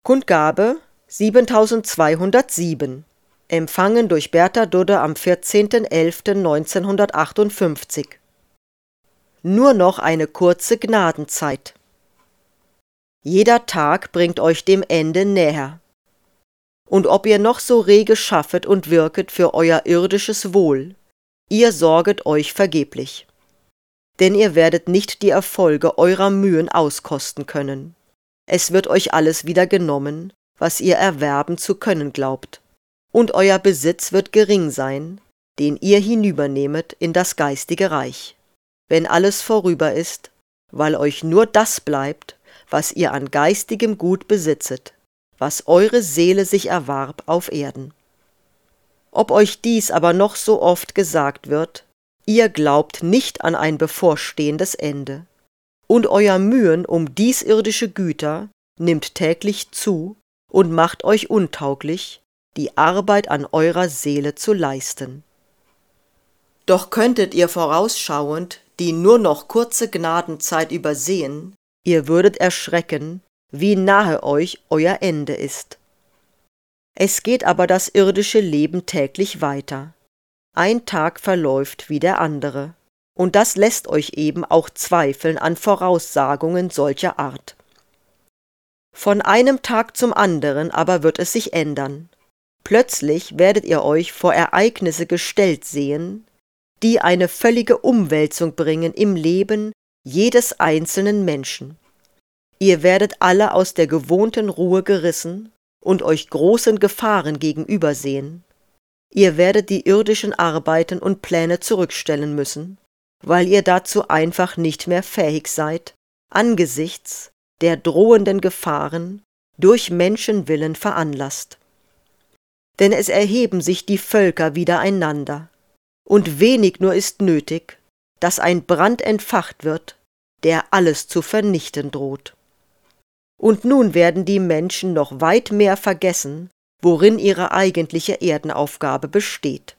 Kundgabe 7207, empfangen durch Bertha Dudde am 14.11.1958. Nur noch eine kurze Gnadenzeit. Jeder Tag bringt euch dem Ende näher. Und ob ihr noch so rege schaffet und wirket für euer irdisches Wohl, ihr sorget euch vergeblich. Denn ihr werdet nicht die Erfolge eurer Mühen auskosten können. Es wird euch alles wieder genommen, was ihr erwerben zu können glaubt, und euer Besitz wird gering sein, den ihr hinübernehmet in das geistige Reich, wenn alles vorüber ist, weil euch nur das bleibt, was ihr an geistigem Gut besitzet, was eure Seele sich erwarb auf Erden. Ob euch dies aber noch so oft gesagt wird, ihr glaubt nicht an ein bevorstehendes Ende, und euer Mühen um dies irdische Güter nimmt täglich zu und macht euch untauglich, die Arbeit an eurer Seele zu leisten. Doch könntet ihr vorausschauend die nur noch kurze Gnadenzeit übersehen, ihr würdet erschrecken, wie nahe euch euer Ende ist. Es geht aber das irdische Leben täglich weiter. Ein Tag verläuft wie der andere, und das lässt euch eben auch zweifeln an Voraussagungen solcher Art. Von einem Tag zum anderen aber wird es sich ändern. Plötzlich werdet ihr euch vor Ereignisse gestellt sehen, die eine völlige Umwälzung bringen im Leben jedes einzelnen Menschen. Ihr werdet alle aus der gewohnten Ruhe gerissen und euch großen Gefahren gegenübersehen. Ihr werdet die irdischen Arbeiten und Pläne zurückstellen müssen, weil ihr dazu einfach nicht mehr fähig seid, angesichts der drohenden Gefahren durch Menschenwillen veranlasst. Denn es erheben sich die Völker widereinander, und wenig nur ist nötig, dass ein Brand entfacht wird, der alles zu vernichten droht. Und nun werden die Menschen noch weit mehr vergessen, worin ihre eigentliche Erdenaufgabe besteht.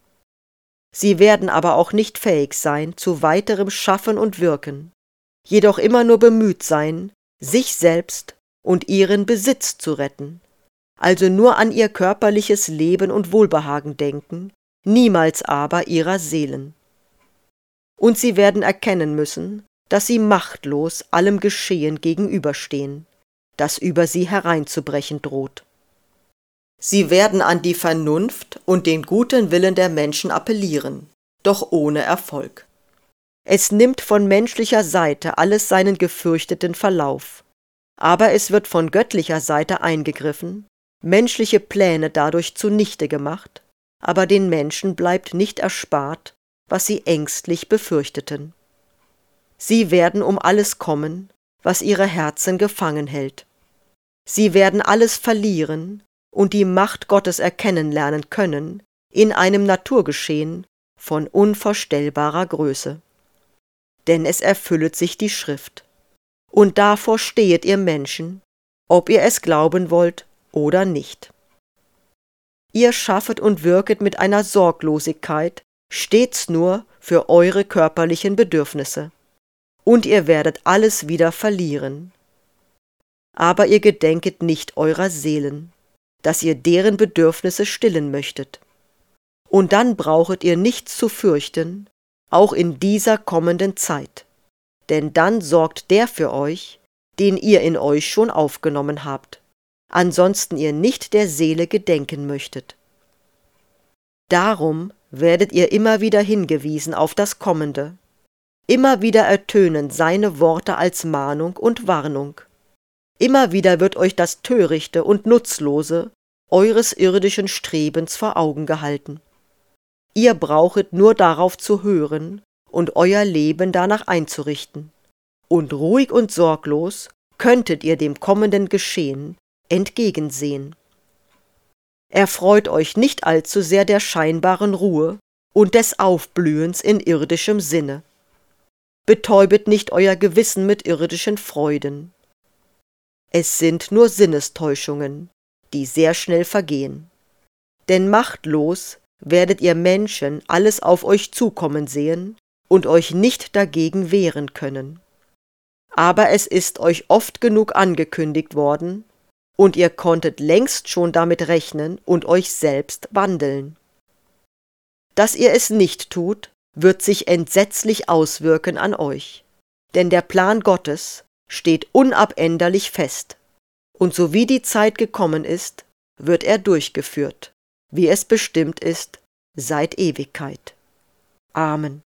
Sie werden aber auch nicht fähig sein zu weiterem Schaffen und Wirken, jedoch immer nur bemüht sein, sich selbst und ihren Besitz zu retten, also nur an ihr körperliches Leben und Wohlbehagen denken, niemals aber ihrer Seelen. Und sie werden erkennen müssen, dass sie machtlos allem Geschehen gegenüberstehen, das über sie hereinzubrechen droht. Sie werden an die Vernunft und den guten Willen der Menschen appellieren, doch ohne Erfolg. Es nimmt von menschlicher Seite alles seinen gefürchteten Verlauf, aber es wird von göttlicher Seite eingegriffen, menschliche Pläne dadurch zunichte gemacht, aber den Menschen bleibt nicht erspart, was sie ängstlich befürchteten. Sie werden um alles kommen, was ihre Herzen gefangen hält. Sie werden alles verlieren und die Macht Gottes erkennen lernen können in einem Naturgeschehen von unvorstellbarer Größe. Denn es erfüllet sich die Schrift. Und davor stehet ihr Menschen, ob ihr es glauben wollt oder nicht. Ihr schaffet und wirket mit einer Sorglosigkeit stets nur für eure körperlichen Bedürfnisse, und ihr werdet alles wieder verlieren. Aber ihr gedenket nicht eurer Seelen, dass ihr deren Bedürfnisse stillen möchtet. Und dann brauchet ihr nichts zu fürchten, auch in dieser kommenden Zeit, denn dann sorgt der für euch, den ihr in euch schon aufgenommen habt, ansonsten ihr nicht der Seele gedenken möchtet. Darum werdet ihr immer wieder hingewiesen auf das Kommende, immer wieder ertönen seine Worte als Mahnung und Warnung. Immer wieder wird euch das Törichte und Nutzlose eures irdischen Strebens vor Augen gehalten. Ihr brauchet nur darauf zu hören und euer Leben danach einzurichten, und ruhig und sorglos könntet ihr dem kommenden Geschehen entgegensehen. Erfreut euch nicht allzu sehr der scheinbaren Ruhe und des Aufblühens in irdischem Sinne. Betäubet nicht euer Gewissen mit irdischen Freuden. Es sind nur Sinnestäuschungen, die sehr schnell vergehen. Denn machtlos werdet ihr Menschen alles auf euch zukommen sehen und euch nicht dagegen wehren können. Aber es ist euch oft genug angekündigt worden, und ihr konntet längst schon damit rechnen und euch selbst wandeln. Dass ihr es nicht tut, wird sich entsetzlich auswirken an euch, denn der Plan Gottes steht unabänderlich fest, und so wie die Zeit gekommen ist, wird er durchgeführt, wie es bestimmt ist, seit Ewigkeit. Amen.